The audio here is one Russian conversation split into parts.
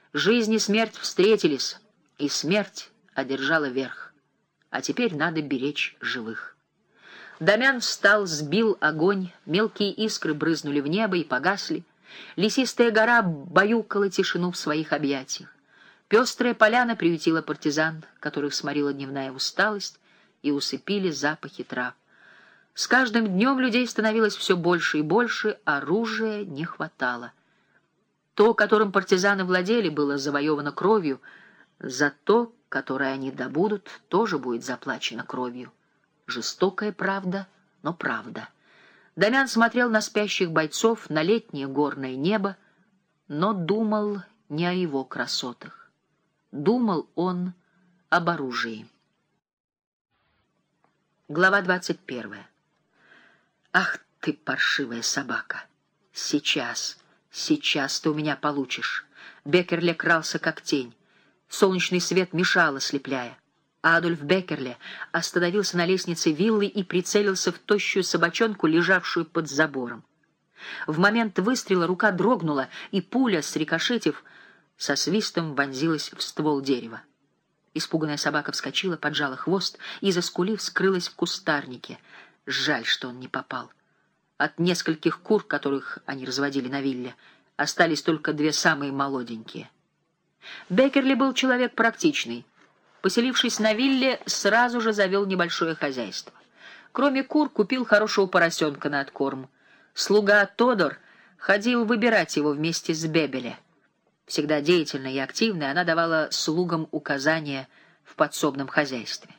Жизнь и смерть встретились, и смерть одержала верх. А теперь надо беречь живых. Дамян встал, сбил огонь, мелкие искры брызнули в небо и погасли. Лесистая гора баюкала тишину в своих объятиях. Пестрая поляна приютила партизан, которых сморила дневная усталость, и усыпили запахи трав. С каждым днем людей становилось все больше и больше, оружия не хватало. То, которым партизаны владели, было завоевано кровью, за то, которое они добудут, тоже будет заплачено кровью. Жестокая правда, но правда. Дамян смотрел на спящих бойцов, на летнее горное небо, но думал не о его красотах. Думал он об оружии. Глава 21. «Ах ты, паршивая собака! Сейчас ты у меня получишь!» Беккерле крался, как тень. Солнечный свет мешал, ослепляя. Адольф Беккерле остановился на лестнице виллы и прицелился в тощую собачонку, лежавшую под забором. В момент выстрела рука дрогнула, и пуля, срикошетив, со свистом вонзилась в ствол дерева. Испуганная собака вскочила, поджала хвост и, заскулив, скрылась в кустарнике. Жаль, что он не попал. От нескольких кур, которых они разводили на вилле, остались только две самые молоденькие. Беккерле был человек практичный. Поселившись на вилле, сразу же завел небольшое хозяйство. Кроме кур, купил хорошего поросенка на откорм. Слуга Тодор ходил выбирать его вместе с Бебеле. Всегда деятельная и активная, она давала слугам указания в подсобном хозяйстве.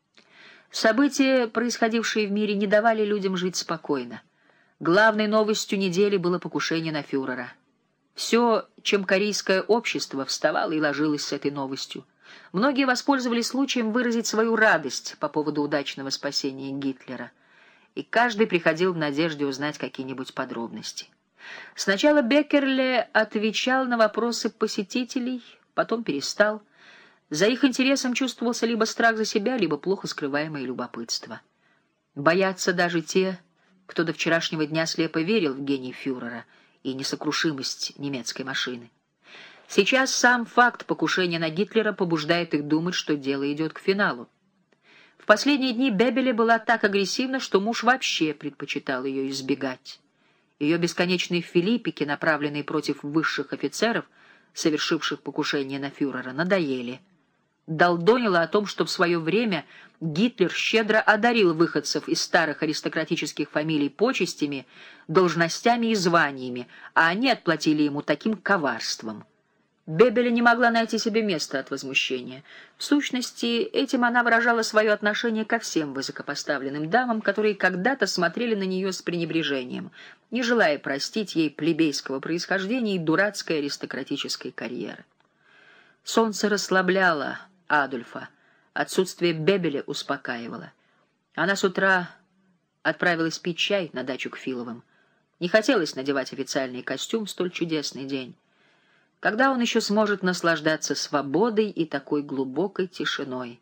События, происходившие в мире, не давали людям жить спокойно. Главной новостью недели было покушение на фюрера. Все, чем корейское общество вставало и ложилось с этой новостью. Многие воспользовались случаем выразить свою радость по поводу удачного спасения Гитлера, и каждый приходил в надежде узнать какие-нибудь подробности. Сначала Беккерле отвечал на вопросы посетителей, потом перестал. За их интересом чувствовался либо страх за себя, либо плохо скрываемое любопытство. Боятся даже те, кто до вчерашнего дня слепо верил в гений фюрера и несокрушимость немецкой машины. Сейчас сам факт покушения на Гитлера побуждает их думать, что дело идет к финалу. В последние дни Бебеле была так агрессивна, что муж вообще предпочитал ее избегать. Ее бесконечные филиппики, направленные против высших офицеров, совершивших покушение на фюрера, надоели. Долдонила о том, что в свое время Гитлер щедро одарил выходцев из старых аристократических фамилий почестями, должностями и званиями, а они отплатили ему таким коварством. Бебеле не могла найти себе места от возмущения. В сущности, этим она выражала свое отношение ко всем высокопоставленным дамам, которые когда-то смотрели на нее с пренебрежением, не желая простить ей плебейского происхождения и дурацкой аристократической карьеры. Солнце расслабляло Адольфа, отсутствие Бебеле успокаивало. Она с утра отправилась пить чай на дачу к Филовым. Не хотелось надевать официальный костюм в столь чудесный день. Когда он еще сможет наслаждаться свободой и такой глубокой тишиной?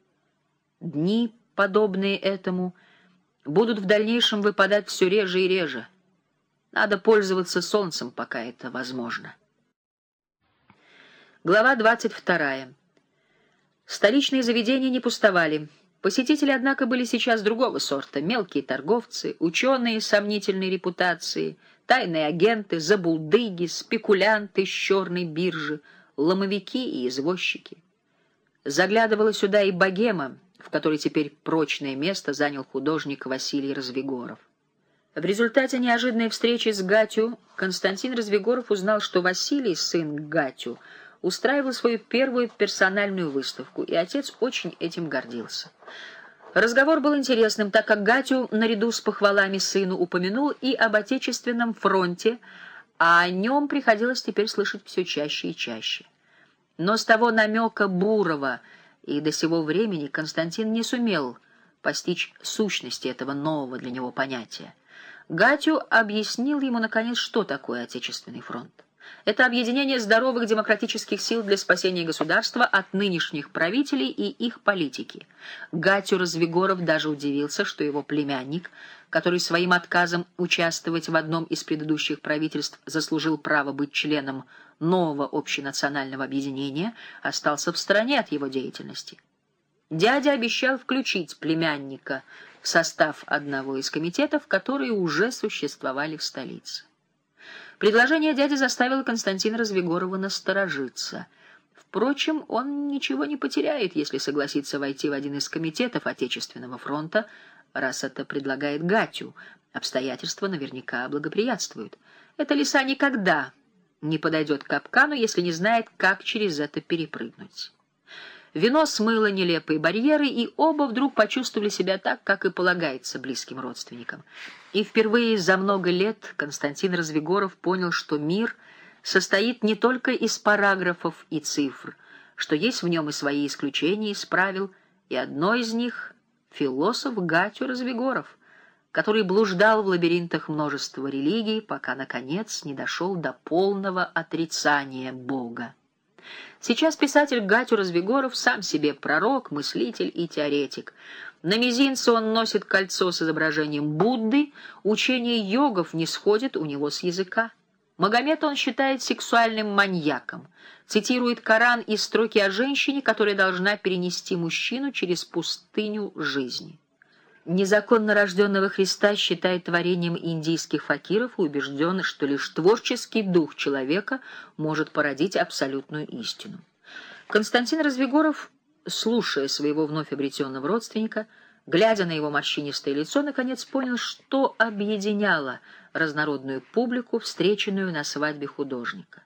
Дни, подобные этому, будут в дальнейшем выпадать все реже и реже. Надо пользоваться солнцем, пока это возможно. Глава 22. Столичные заведения не пустовали. Посетители, однако, были сейчас другого сорта: мелкие торговцы, ученые сомнительной репутации, тайные агенты, забулдыги, спекулянты с черной биржи, ломовики и извозчики. Заглядывала сюда и богема, в которой теперь прочное место занял художник Василий Развигоров. В результате неожиданной встречи с Гатю Константин Развигоров узнал, что Василий, сын Гатю, устраивал свою первую персональную выставку, и отец очень этим гордился. Разговор был интересным, так как Гатю, наряду с похвалами сыну, упомянул и об Отечественном фронте, а о нем приходилось теперь слышать все чаще и чаще. Но с того намека Бурова и до сего времени Константин не сумел постичь сущности этого нового для него понятия. Гатю объяснил ему, наконец, что такое Отечественный фронт. Это объединение здоровых демократических сил для спасения государства от нынешних правителей и их политики. Гатю Развигоров даже удивился, что его племянник, который своим отказом участвовать в одном из предыдущих правительств заслужил право быть членом нового общенационального объединения, остался в стороне от его деятельности. Дядя обещал включить племянника в состав одного из комитетов, которые уже существовали в столице. Предложение дяди заставило Константина Развигорова насторожиться. Впрочем, он ничего не потеряет, если согласится войти в один из комитетов Отечественного фронта, раз это предлагает Гатю. Обстоятельства наверняка благоприятствуют. Эта лиса никогда не подойдет к капкану, если не знает, как через это перепрыгнуть. Вино смыло нелепые барьеры, и оба вдруг почувствовали себя так, как и полагается близким родственникам. И впервые за много лет Константин Развигоров понял, что мир состоит не только из параграфов и цифр, что есть в нем и свои исключения из правил, и одно из них — философ Гатю Развигоров, который блуждал в лабиринтах множества религий, пока, наконец, не дошел до полного отрицания Бога. Сейчас писатель Гатю Развигоров сам себе пророк, мыслитель и теоретик. На мизинце он носит кольцо с изображением Будды, учение йогов не сходит у него с языка. Магомета он считает сексуальным маньяком, цитирует Коран и строки о женщине, которая должна перенести мужчину через пустыню жизни. Незаконно рожденного Христа считает творением индийских факиров и убежден, что лишь творческий дух человека может породить абсолютную истину. Константин Развигоров, слушая своего вновь обретенного родственника, глядя на его морщинистое лицо, наконец понял, что объединяло разнородную публику, встреченную на свадьбе художника.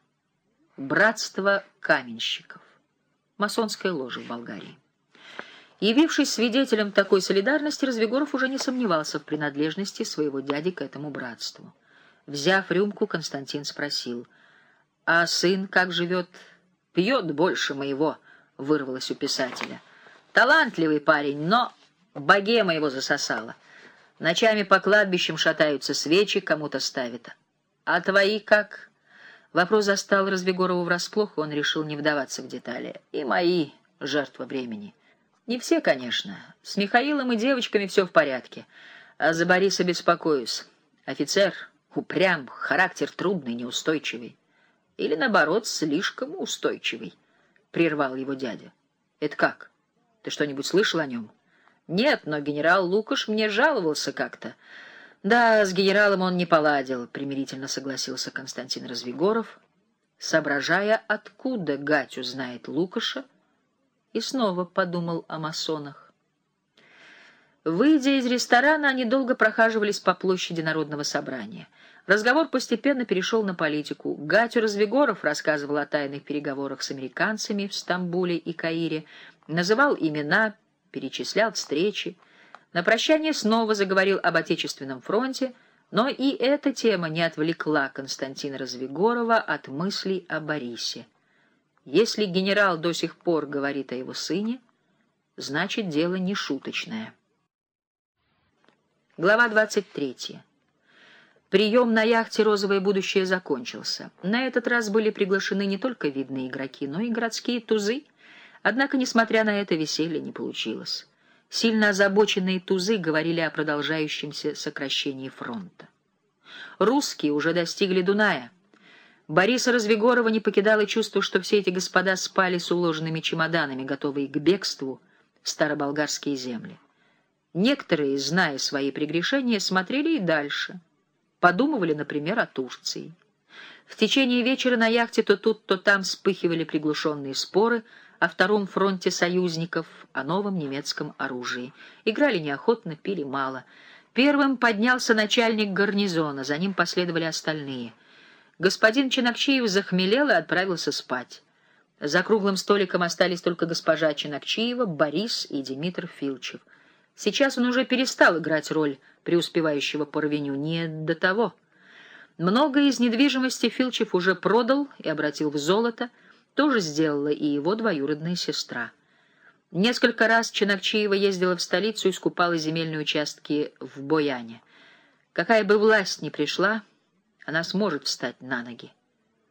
Братство каменщиков. Масонская ложа в Болгарии. Явившись свидетелем такой солидарности, Развигоров уже не сомневался в принадлежности своего дяди к этому братству. Взяв рюмку, Константин спросил: «А сын как живет?» «Пьет больше моего», — вырвалось у писателя. «Талантливый парень, но богема его засосала. Ночами по кладбищам шатаются, свечи кому-то ставят. А твои как?» Вопрос застал Развигорова врасплох, и он решил не вдаваться в детали. «И мои — жертва времени. Не все, конечно. С Михаилом и девочками все в порядке. А за Бориса беспокоюсь. Офицер упрям, характер трудный, неустойчивый. Или, наоборот, слишком устойчивый», — прервал его дядя. «Это как? Ты что-нибудь слышал о нем?» «Нет, но генерал Лукаш мне жаловался как-то». «Да, с генералом он не поладил», — примирительно согласился Константин Развигоров, соображая, откуда Гатю знает Лукаша, и снова подумал о масонах. Выйдя из ресторана, они долго прохаживались по площади Народного собрания. Разговор постепенно перешел на политику. Гатю Развигоров рассказывал о тайных переговорах с американцами в Стамбуле и Каире, называл имена, перечислял встречи. На прощание снова заговорил об Отечественном фронте, но и эта тема не отвлекла Константина Развигорова от мыслей о Борисе. Если генерал до сих пор говорит о его сыне, значит, дело не шуточное. Глава 23. Прием на яхте «Розовое будущее» закончился. На этот раз были приглашены не только видные игроки, но и городские тузы. Однако, несмотря на это, веселье не получилось. Сильно озабоченные тузы говорили о продолжающемся сокращении фронта. Русские уже достигли Дуная. Бориса Развигорова не покидало чувство, что все эти господа спали с уложенными чемоданами, готовые к бегству в староболгарские земли. Некоторые, зная свои прегрешения, смотрели и дальше. Подумывали, например, о Турции. В течение вечера на яхте то тут, то там вспыхивали приглушенные споры о Втором фронте союзников, о новом немецком оружии. Играли неохотно, пили мало. Первым поднялся начальник гарнизона, за ним последовали остальные. Господин Ченакчиев захмелел и отправился спать. За круглым столиком остались только госпожа Ченакчиева, Борис и Димитр Филчев. Сейчас он уже перестал играть роль преуспевающего парвеню, не до того. Многое из недвижимости Филчев уже продал и обратил в золото, тоже сделала и его двоюродная сестра. Несколько раз Ченакчиева ездила в столицу и скупала земельные участки в Бояне. Какая бы власть ни пришла, она сможет встать на ноги.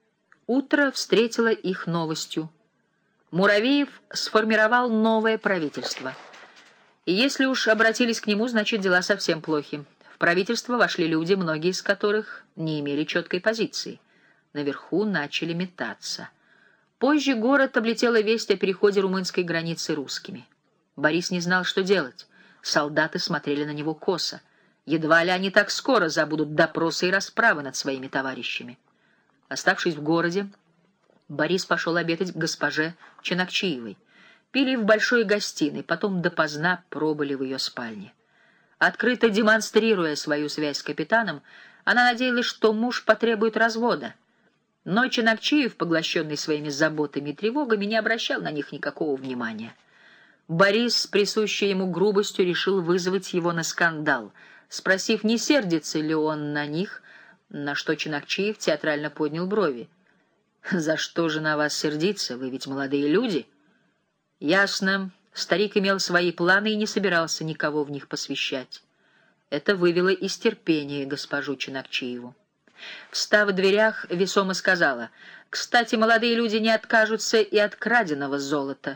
Утро встретило их новостью. Муравеев сформировал новое правительство. И если уж обратились к нему, значит, дела совсем плохи. В правительство вошли люди, многие из которых не имели четкой позиции. Наверху начали метаться. Позже город облетела весть о переходе румынской границы русскими. Борис не знал, что делать. Солдаты смотрели на него косо. Едва ли они так скоро забудут допросы и расправы над своими товарищами. Оставшись в городе, Борис пошел обедать к госпоже Чанакчиевой. Пили в большой гостиной, потом допоздна пробыли в ее спальне. Открыто демонстрируя свою связь с капитаном, она надеялась, что муж потребует развода. Но Чанакчиев, поглощенный своими заботами и тревогами, не обращал на них никакого внимания. Борис, с присущей ему грубостью, решил вызвать его на скандал, спросив, не сердится ли он на них, на что Чанакчиев театрально поднял брови. «За что же на вас сердиться? Вы ведь молодые люди». Ясно, старик имел свои планы и не собирался никого в них посвящать. Это вывело из терпения госпожу Чанакчиеву. Встав в дверях, весомо сказала: «Кстати, молодые люди не откажутся и от краденого золота».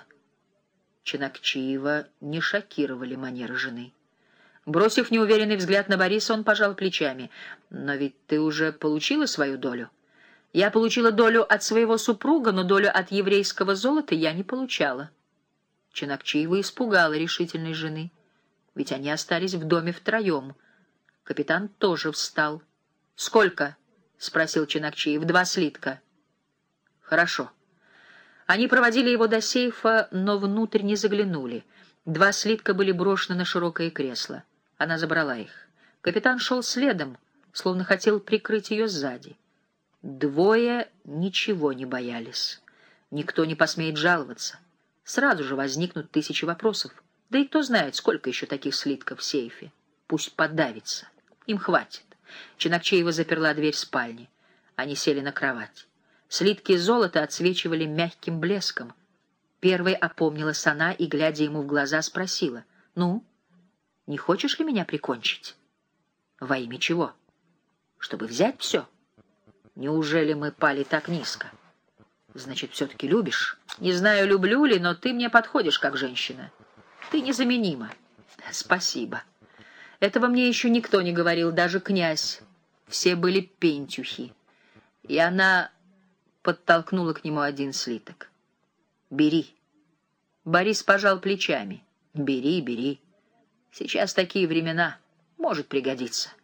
Чанакчиева не шокировали манеры жены. Бросив неуверенный взгляд на Бориса, он пожал плечами. «Но ведь ты уже получила свою долю?» «Я получила долю от своего супруга, но долю от еврейского золота я не получала». Чанакчиева испугала решительной жены, ведь они остались в доме втроем. Капитан тоже встал. «Сколько?» — спросил Чанакчиев. «2 слитка». «Хорошо». Они проводили его до сейфа, но внутрь не заглянули. 2 слитка были брошены на широкое кресло. Она забрала их. Капитан шел следом, словно хотел прикрыть ее сзади. Двое ничего не боялись. Никто не посмеет жаловаться. Сразу же возникнут 1000 вопросов. Да и кто знает, сколько еще таких слитков в сейфе. Пусть подавится. Им хватит. Чанакчиева заперла дверь спальни. Они сели на кровать. Слитки золота отсвечивали мягким блеском. Первой опомнилась она и, глядя ему в глаза, спросила: «Ну, не хочешь ли меня прикончить?» «Во имя чего? Чтобы взять все? Неужели мы пали так низко? Значит, все-таки любишь? Не знаю, люблю ли, но ты мне подходишь как женщина. Ты незаменима». «Спасибо. Этого мне еще никто не говорил, даже князь. Все были пентюхи». И она подтолкнула к нему 1 слиток. «Бери». Борис пожал плечами. «Бери, бери. Сейчас такие времена. Может пригодиться».